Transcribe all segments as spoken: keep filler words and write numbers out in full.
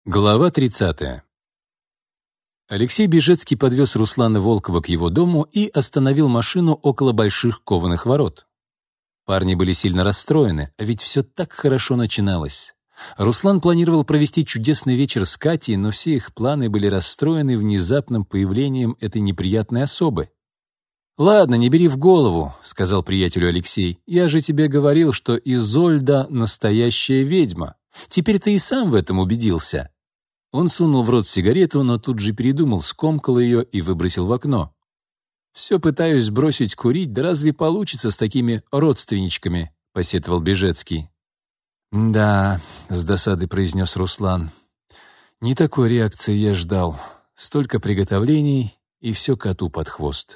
Глава тридцатая. Алексей Бежецкий подвез Руслана Волкова к его дому и остановил машину около больших кованых ворот. Парни были сильно расстроены, а ведь все так хорошо начиналось. Руслан планировал провести чудесный вечер с Катей, но все их планы были расстроены внезапным появлением этой неприятной особы. «Ладно, не бери в голову», — сказал приятелю Алексей. «Я же тебе говорил, что Изольда — настоящая ведьма. Теперь ты и сам в этом убедился». Он сунул в рот сигарету, но тут же передумал, скомкал ее и выбросил в окно. «Все пытаюсь бросить курить, да разве получится с такими родственничками?» — посетовал Бежецкий. «Да», — с досадой произнес Руслан, — «не такой реакции я ждал. Столько приготовлений, и все коту под хвост».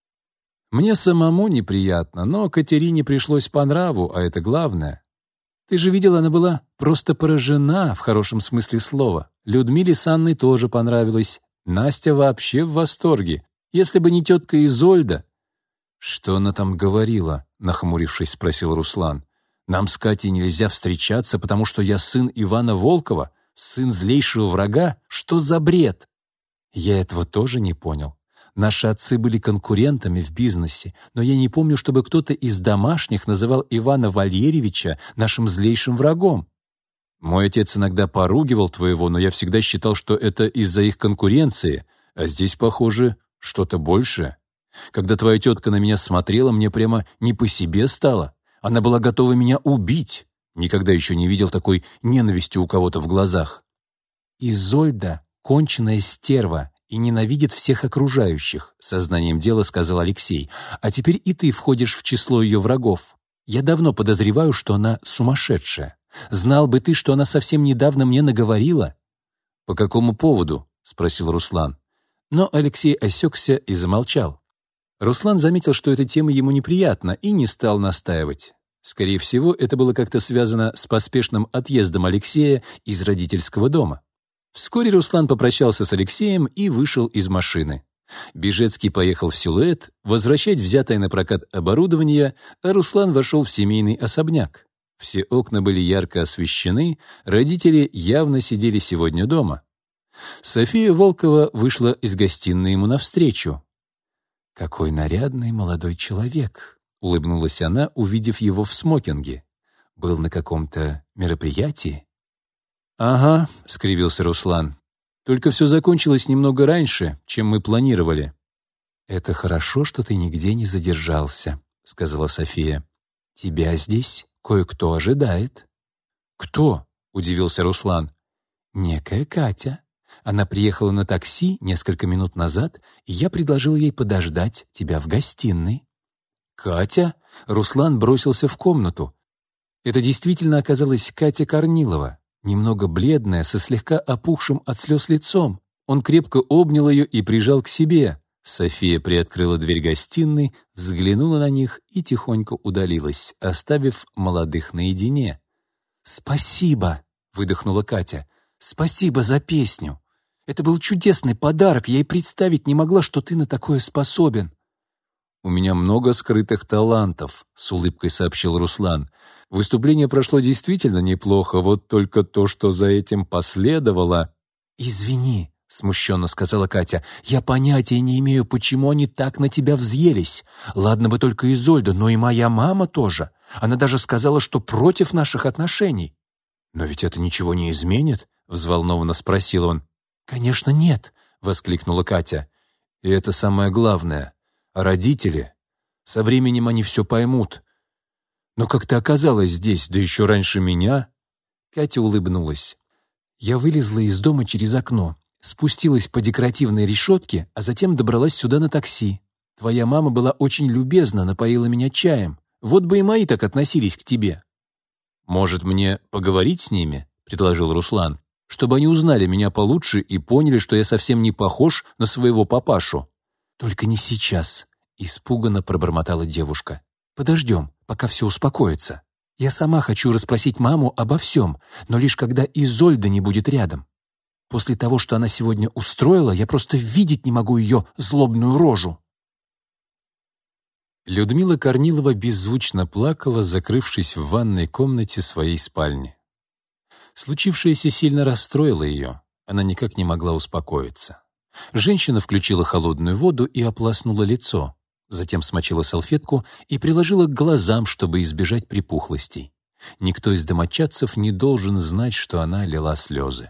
«Мне самому неприятно, но Катерине пришлось по нраву, а это главное. Ты же видела, она была просто поражена, в хорошем смысле слова. Людмиле с Анной тоже понравилось. Настя вообще в восторге. Если бы не тетка Изольда...» «Что она там говорила?» — нахмурившись, спросил Руслан. «Нам с Катей нельзя встречаться, потому что я сын Ивана Волкова, сын злейшего врага? Что за бред?» «Я этого тоже не понял. Наши отцы были конкурентами в бизнесе, но я не помню, чтобы кто-то из домашних называл Ивана Валерьевича нашим злейшим врагом. Мой отец иногда поругивал твоего, но я всегда считал, что это из-за их конкуренции, а здесь, похоже, что-то большее. Когда твоя тетка на меня смотрела, мне прямо не по себе стало. Она была готова меня убить. Никогда еще не видел такой ненависти у кого-то в глазах». «Изольда — конченая стерва и ненавидит всех окружающих», — сознанием дела сказал Алексей. «А теперь и ты входишь в число ее врагов. Я давно подозреваю, что она сумасшедшая. Знал бы ты, что она совсем недавно мне наговорила». «По какому поводу?» — спросил Руслан. Но Алексей осекся и замолчал. Руслан заметил, что эта тема ему неприятна, и не стал настаивать. Скорее всего, это было как-то связано с поспешным отъездом Алексея из родительского дома. Вскоре Руслан попрощался с Алексеем и вышел из машины. Бежецкий поехал в Силуэт возвращать взятое на прокат оборудование, а Руслан вошел в семейный особняк. Все окна были ярко освещены, родители явно сидели сегодня дома. София Волкова вышла из гостиной ему навстречу. «Какой нарядный молодой человек!» — улыбнулась она, увидев его в смокинге. «Был на каком-то мероприятии?» «Ага», — скривился Руслан. «Только все закончилось немного раньше, чем мы планировали». «Это хорошо, что ты нигде не задержался», — сказала София. «Тебя здесь кое-кто ожидает». «Кто?» — удивился Руслан. «Некая Катя. Она приехала на такси несколько минут назад, и я предложил ей подождать тебя в гостиной». «Катя?» — Руслан бросился в комнату. Это действительно оказалась Катя Корнилова, немного бледная, со слегка опухшим от слез лицом. Он крепко обнял ее и прижал к себе. София приоткрыла дверь гостиной, взглянула на них и тихонько удалилась, оставив молодых наедине. «Спасибо!» — выдохнула Катя. «Спасибо за песню! Это был чудесный подарок, я и представить не могла, что ты на такое способен». «У меня много скрытых талантов», — с улыбкой сообщил Руслан. «Выступление прошло действительно неплохо, вот только то, что за этим последовало...» «Извини», — смущенно сказала Катя, — «я понятия не имею, почему они так на тебя взъелись. Ладно бы только Изольда, но и моя мама тоже. Она даже сказала, что против наших отношений». «Но ведь это ничего не изменит?» — взволнованно спросил он. «Конечно нет», — воскликнула Катя. «И это самое главное. Родители. Со временем они все поймут. Но как ты оказалась здесь, да еще раньше меня?» Катя улыбнулась. «Я вылезла из дома через окно, спустилась по декоративной решетке, а затем добралась сюда на такси. Твоя мама была очень любезна, напоила меня чаем. Вот бы и мои так относились к тебе». «Может, мне поговорить с ними?» — предложил Руслан. «Чтобы они узнали меня получше и поняли, что я совсем не похож на своего папашу». «Только не сейчас», — испуганно пробормотала девушка. «Подождем, пока все успокоится. Я сама хочу расспросить маму обо всем, но лишь когда Изольда не будет рядом. После того, что она сегодня устроила, я просто видеть не могу ее злобную рожу». Людмила Корнилова беззвучно плакала, закрывшись в ванной комнате своей спальни. Случившееся сильно расстроило ее. Она никак не могла успокоиться. Женщина включила холодную воду и ополоснула лицо, затем смочила салфетку и приложила к глазам, чтобы избежать припухлостей. Никто из домочадцев не должен знать, что она лила слезы.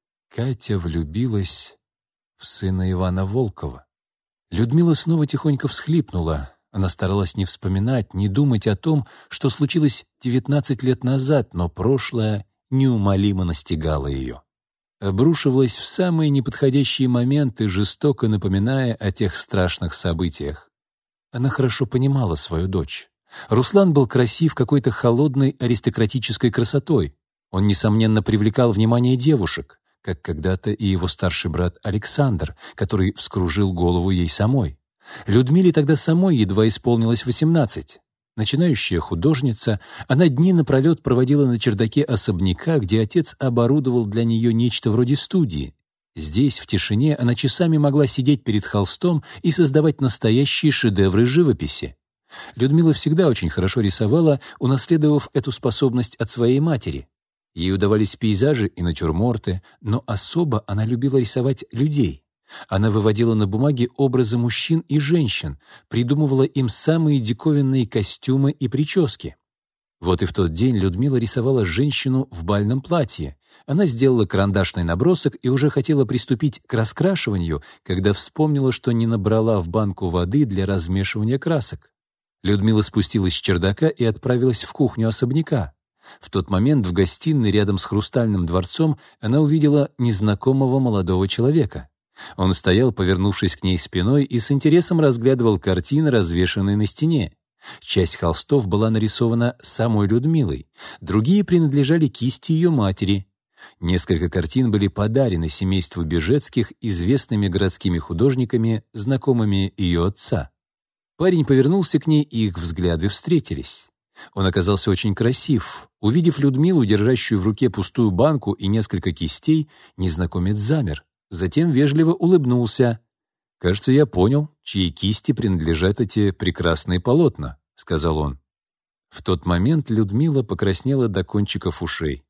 Катя влюбилась в сына Ивана Волкова. Людмила снова тихонько всхлипнула. Она старалась не вспоминать, не думать о том, что случилось девятнадцать лет назад, но прошлое неумолимо настигало ее. Обрушивалась в самые неподходящие моменты, жестоко напоминая о тех страшных событиях. Она хорошо понимала свою дочь. Руслан был красив какой-то холодной аристократической красотой. Он, несомненно, привлекал внимание девушек, как когда-то и его старший брат Александр, который вскружил голову ей самой. Людмиле тогда самой едва исполнилось восемнадцать. Начинающая художница, она дни напролет проводила на чердаке особняка, где отец оборудовал для нее нечто вроде студии. Здесь, в тишине, она часами могла сидеть перед холстом и создавать настоящие шедевры живописи. Людмила всегда очень хорошо рисовала, унаследовав эту способность от своей матери. Ей удавались пейзажи и натюрморты, но особо она любила рисовать людей. Она выводила на бумаге образы мужчин и женщин, придумывала им самые диковинные костюмы и прически. Вот и в тот день Людмила рисовала женщину в бальном платье. Она сделала карандашный набросок и уже хотела приступить к раскрашиванию, когда вспомнила, что не набрала в банку воды для размешивания красок. Людмила спустилась с чердака и отправилась в кухню особняка. В тот момент в гостиной рядом с Хрустальным дворцом она увидела незнакомого молодого человека. Он стоял, повернувшись к ней спиной, и с интересом разглядывал картины, развешанные на стене. Часть холстов была нарисована самой Людмилой, другие принадлежали кисти ее матери. Несколько картин были подарены семейству Бежецких известными городскими художниками, знакомыми ее отца. Парень повернулся к ней, и их взгляды встретились. Он оказался очень красив. Увидев Людмилу, держащую в руке пустую банку и несколько кистей, незнакомец замер. Затем вежливо улыбнулся. «Кажется, я понял, чьи кисти принадлежат эти прекрасные полотна», — сказал он. В тот момент Людмила покраснела до кончиков ушей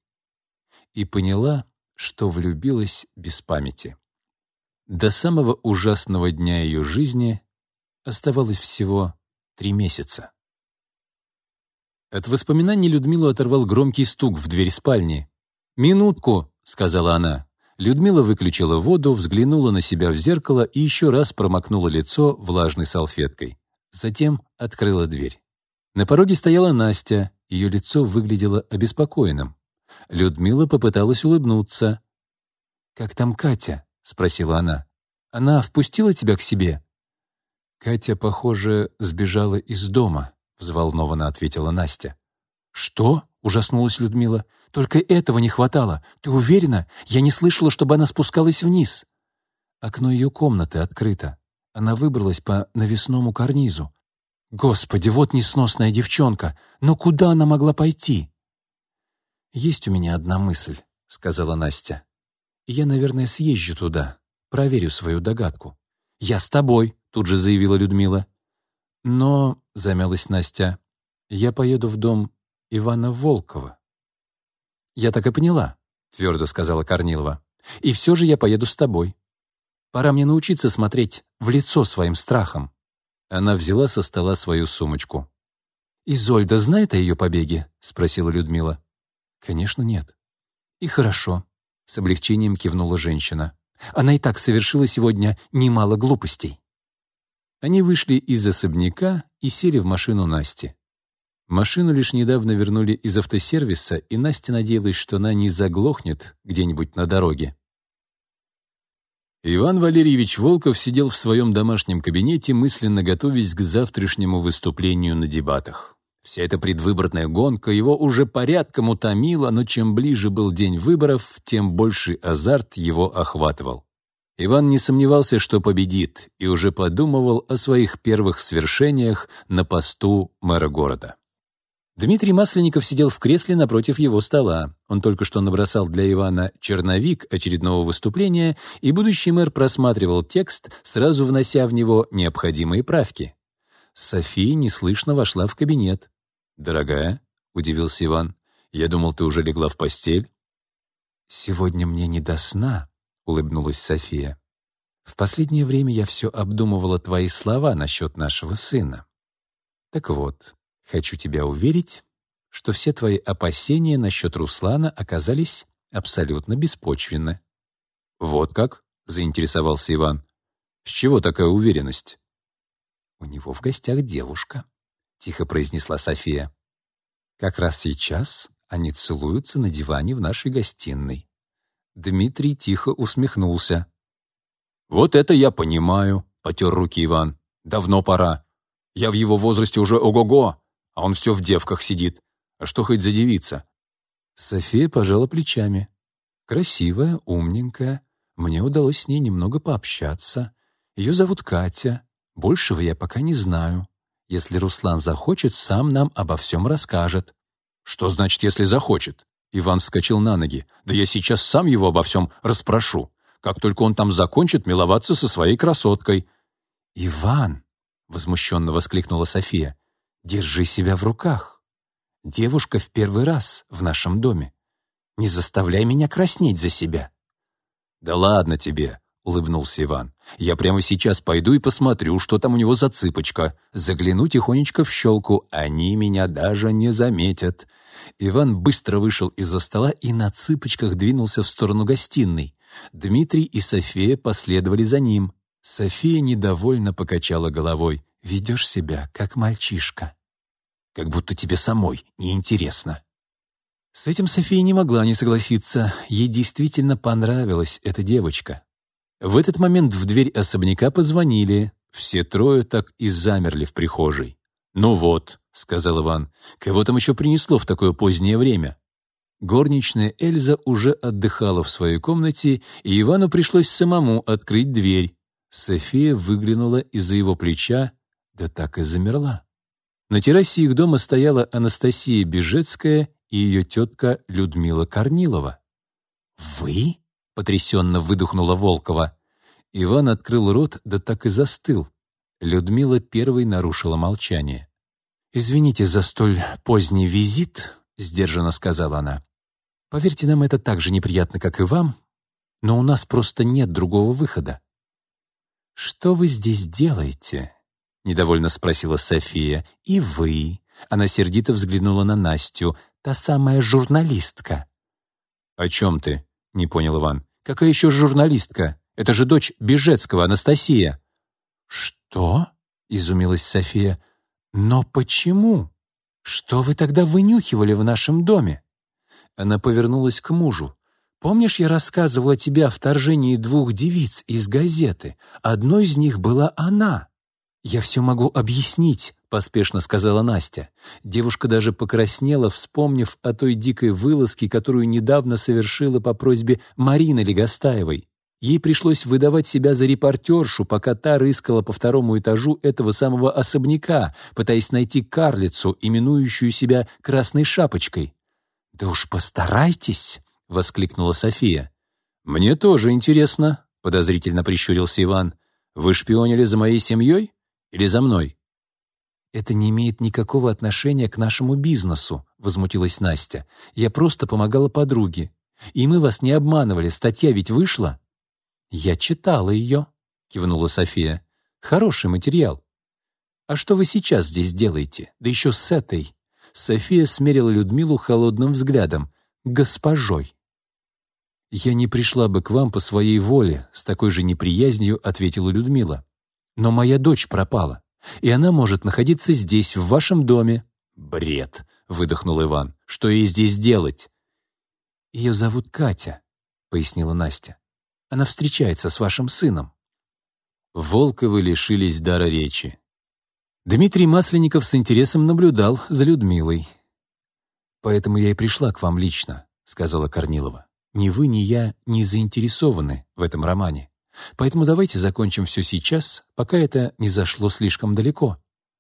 и поняла, что влюбилась без памяти. До самого ужасного дня ее жизни оставалось всего три месяца. От воспоминаний Людмилу оторвал громкий стук в дверь спальни. «Минутку», — сказала она. Людмила выключила воду, взглянула на себя в зеркало и еще раз промокнула лицо влажной салфеткой. Затем открыла дверь. На пороге стояла Настя, ее лицо выглядело обеспокоенным. Людмила попыталась улыбнуться. «Как там Катя?» — спросила она. «Она впустила тебя к себе?» «Катя, похоже, сбежала из дома», — взволнованно ответила Настя. «Что?» — ужаснулась Людмила. «Только этого не хватало. Ты уверена? Я не слышала, чтобы она спускалась вниз». Окно ее комнаты открыто. Она выбралась по навесному карнизу. «Господи, вот несносная девчонка! Но куда она могла пойти?» «Есть у меня одна мысль», — сказала Настя. «Я, наверное, съезжу туда, проверю свою догадку». «Я с тобой», — тут же заявила Людмила. «Но», — замялась Настя, — «я поеду в дом Ивана Волкова». «Я так и поняла», — твердо сказала Корнилова. «И все же я поеду с тобой. Пора мне научиться смотреть в лицо своим страхом». Она взяла со стола свою сумочку. «Изольда знает о ее побеге?» — спросила Людмила. «Конечно, нет». «И хорошо», — с облегчением кивнула женщина. «Она и так совершила сегодня немало глупостей». Они вышли из особняка и сели в машину Насти. Машину лишь недавно вернули из автосервиса, и Настя надеялась, что она не заглохнет где-нибудь на дороге. Иван Валерьевич Волков сидел в своем домашнем кабинете, мысленно готовясь к завтрашнему выступлению на дебатах. Вся эта предвыборная гонка его уже порядком утомила, но чем ближе был день выборов, тем больший азарт его охватывал. Иван не сомневался, что победит, и уже подумывал о своих первых свершениях на посту мэра города. Дмитрий Масленников сидел в кресле напротив его стола. Он только что набросал для Ивана черновик очередного выступления, и будущий мэр просматривал текст, сразу внося в него необходимые правки. София неслышно вошла в кабинет. «Дорогая», — удивился Иван, — «я думал, ты уже легла в постель». «Сегодня мне не до сна», — улыбнулась София. «В последнее время я все обдумывала твои слова насчет нашего сына. Так вот, хочу тебя уверить, что все твои опасения насчет Руслана оказались абсолютно беспочвенны». «Вот как?» — заинтересовался Иван. «С чего такая уверенность?» «У него в гостях девушка», — тихо произнесла София. «Как раз сейчас они целуются на диване в нашей гостиной». Дмитрий тихо усмехнулся. «Вот это я понимаю», — потер руки Иван. «Давно пора. Я в его возрасте уже ого-го, а он все в девках сидит. А что хоть за девица?» София пожала плечами. «Красивая, умненькая. Мне удалось с ней немного пообщаться. Ее зовут Катя. Большего я пока не знаю. Если Руслан захочет, сам нам обо всем расскажет». «Что значит, если захочет?» Иван вскочил на ноги. «Да я сейчас сам его обо всем расспрошу. Как только он там закончит миловаться со своей красоткой». «Иван!» — возмущенно воскликнула София. «Держи себя в руках. Девушка в первый раз в нашем доме. Не заставляй меня краснеть за себя». «Да ладно тебе», — улыбнулся Иван. «Я прямо сейчас пойду и посмотрю, что там у него за цыпочка. Загляну тихонечко в щелку. Они меня даже не заметят». Иван быстро вышел из-за стола и на цыпочках двинулся в сторону гостиной. Дмитрий и София последовали за ним. София недовольно покачала головой. «Ведешь себя, как мальчишка. Как будто тебе самой неинтересно». С этим София не могла не согласиться. Ей действительно понравилась эта девочка. В этот момент в дверь особняка позвонили. Все трое так и замерли в прихожей. «Ну вот», — сказал Иван, — «кого там еще принесло в такое позднее время?» Горничная Эльза уже отдыхала в своей комнате, и Ивану пришлось самому открыть дверь. София выглянула из-за его плеча, да так и замерла. На террасе их дома стояла Анастасия Бежецкая и ее тетка Людмила Корнилова. «Вы?» — потрясенно выдохнула Волкова. Иван открыл рот, да так и застыл. Людмила первой нарушила молчание. «Извините за столь поздний визит», — сдержанно сказала она. «Поверьте, нам это так же неприятно, как и вам, но у нас просто нет другого выхода». «Что вы здесь делаете?» — недовольно спросила София. «И вы?» — она сердито взглянула на Настю. «Та самая журналистка». «О чем ты?» — не понял Иван. «Какая еще журналистка? Это же дочь Бежецкого, Анастасия». «Что?» — изумилась София. «Но почему? Что вы тогда вынюхивали в нашем доме?» Она повернулась к мужу. «Помнишь, я рассказывала тебе о вторжении двух девиц из газеты? Одной из них была она». «Я все могу объяснить», — поспешно сказала Настя. Девушка даже покраснела, вспомнив о той дикой вылазке, которую недавно совершила по просьбе Марины Легостаевой. Ей пришлось выдавать себя за репортершу, пока та рыскала по второму этажу этого самого особняка, пытаясь найти карлицу, именующую себя Красной Шапочкой. «Да уж постарайтесь!» — воскликнула София. «Мне тоже интересно», — подозрительно прищурился Иван. «Вы шпионили за моей семьей или за мной?» «Это не имеет никакого отношения к нашему бизнесу», — возмутилась Настя. «Я просто помогала подруге. И мы вас не обманывали, статья ведь вышла». «Я читала ее», — кивнула София. «Хороший материал». «А что вы сейчас здесь делаете? Да еще с этой». София смерила Людмилу холодным взглядом. «Госпожой». «Я не пришла бы к вам по своей воле», — с такой же неприязнью ответила Людмила. «Но моя дочь пропала, и она может находиться здесь, в вашем доме». «Бред», — выдохнул Иван. «Что ей здесь делать?» «Ее зовут Катя», — пояснила Настя. «Она встречается с вашим сыном». Волковы лишились дара речи. Дмитрий Масленников с интересом наблюдал за Людмилой. «Поэтому я и пришла к вам лично», — сказала Корнилова. «Ни вы, ни я не заинтересованы в этом романе. Поэтому давайте закончим все сейчас, пока это не зашло слишком далеко».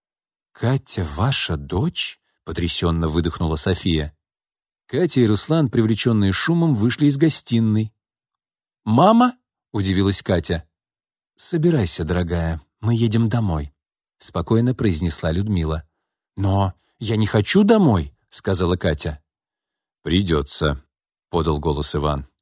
«Катя ваша дочь?» — потрясенно выдохнула София. Катя и Руслан, привлеченные шумом, вышли из гостиной. «Мама?» — удивилась Катя. «Собирайся, дорогая, мы едем домой», — спокойно произнесла Людмила. «Но я не хочу домой», — сказала Катя. «Придется», — подал голос Иван.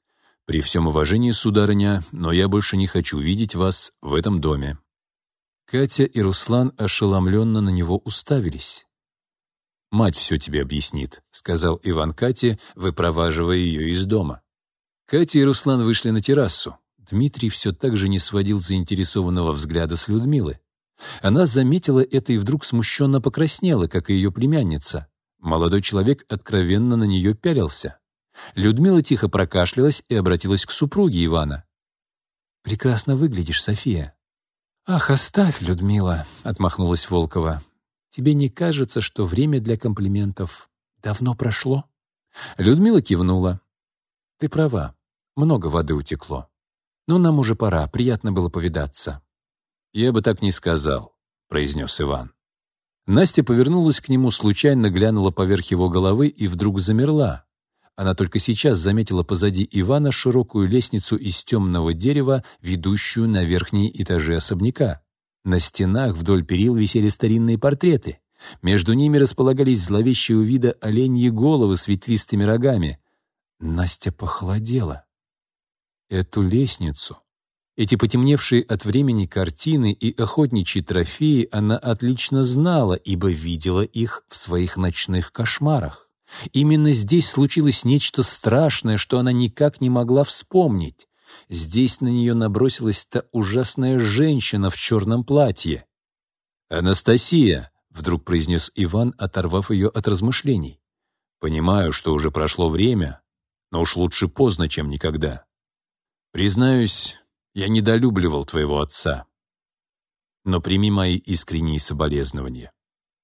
«При всем уважении, сударыня, но я больше не хочу видеть вас в этом доме». Катя и Руслан ошеломленно на него уставились. «Мать все тебе объяснит», — сказал Иван Кате, выпроваживая ее из дома. Катя и Руслан вышли на террасу. Дмитрий все так же не сводил заинтересованного взгляда с Людмилы. Она заметила это и вдруг смущенно покраснела, как и ее племянница. Молодой человек откровенно на нее пялился. Людмила тихо прокашлялась и обратилась к супруге Ивана. «Прекрасно выглядишь, София». «Ах, оставь, Людмила», — отмахнулась Волкова. «Тебе не кажется, что время для комплиментов давно прошло?» Людмила кивнула. «Ты права, много воды утекло. Но нам уже пора, приятно было повидаться». «Я бы так не сказал», — произнес Иван. Настя повернулась к нему, случайно глянула поверх его головы и вдруг замерла. Она только сейчас заметила позади Ивана широкую лестницу из темного дерева, ведущую на верхние этажи особняка. На стенах вдоль перил висели старинные портреты. Между ними располагались зловещего вида оленьи головы с ветвистыми рогами. Настя похолодела. Эту лестницу, эти потемневшие от времени картины и охотничьи трофеи она отлично знала, ибо видела их в своих ночных кошмарах. Именно здесь случилось нечто страшное, что она никак не могла вспомнить. Здесь на нее набросилась та ужасная женщина в черном платье. «Анастасия!» — вдруг произнес Иван, оторвав ее от размышлений. «Понимаю, что уже прошло время, но уж лучше поздно, чем никогда. Признаюсь, я недолюбливал твоего отца. Но прими мои искренние соболезнования.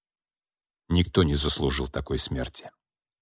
Никто не заслужил такой смерти».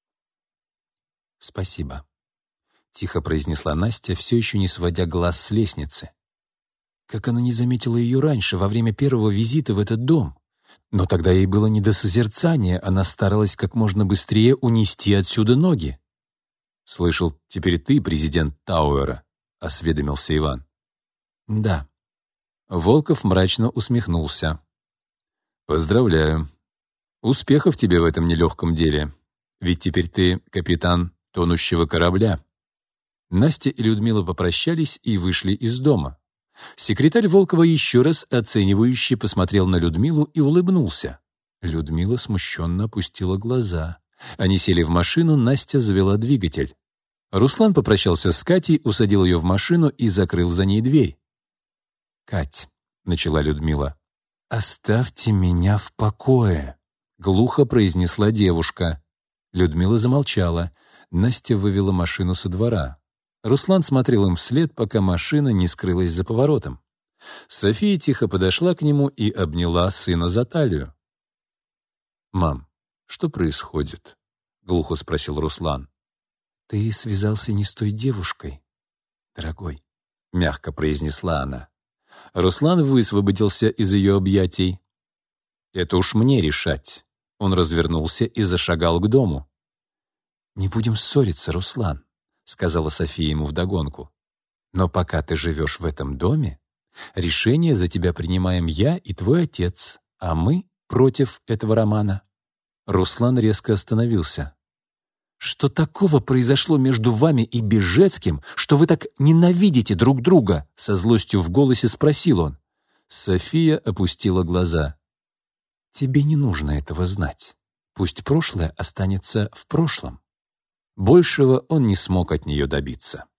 «Спасибо», — тихо произнесла Настя, все еще не сводя глаз с лестницы. Как она не заметила ее раньше, во время первого визита в этот дом? Но тогда ей было не до созерцания, она старалась как можно быстрее унести отсюда ноги. «Слышал, теперь ты президент Тауэра», — осведомился Иван. «Да». Волков мрачно усмехнулся. «Поздравляю. Успехов тебе в этом нелегком деле. Ведь теперь ты капитан тонущего корабля». Настя и Людмила попрощались и вышли из дома. Секретарь Волкова еще раз оценивающе посмотрел на Людмилу и улыбнулся. Людмила смущенно опустила глаза. Они сели в машину, Настя завела двигатель. Руслан попрощался с Катей, усадил ее в машину и закрыл за ней дверь. «Кать», — начала Людмила, — «оставьте меня в покое», — глухо произнесла девушка. Людмила замолчала. Настя вывела машину со двора. Руслан смотрел им вслед, пока машина не скрылась за поворотом. София тихо подошла к нему и обняла сына за талию. «Мам, что происходит?» — глухо спросил Руслан. «Ты связался не с той девушкой, дорогой», — мягко произнесла она. Руслан высвободился из ее объятий. «Это уж мне решать». Он развернулся и зашагал к дому. «Не будем ссориться, Руслан», — сказала София ему вдогонку. «Но пока ты живешь в этом доме, решение за тебя принимаем я и твой отец, а мы против этого романа». Руслан резко остановился. «Что такого произошло между вами и Бежецким, что вы так ненавидите друг друга?» — со злостью в голосе спросил он. София опустила глаза. «Тебе не нужно этого знать. Пусть прошлое останется в прошлом». Большего он не смог от нее добиться.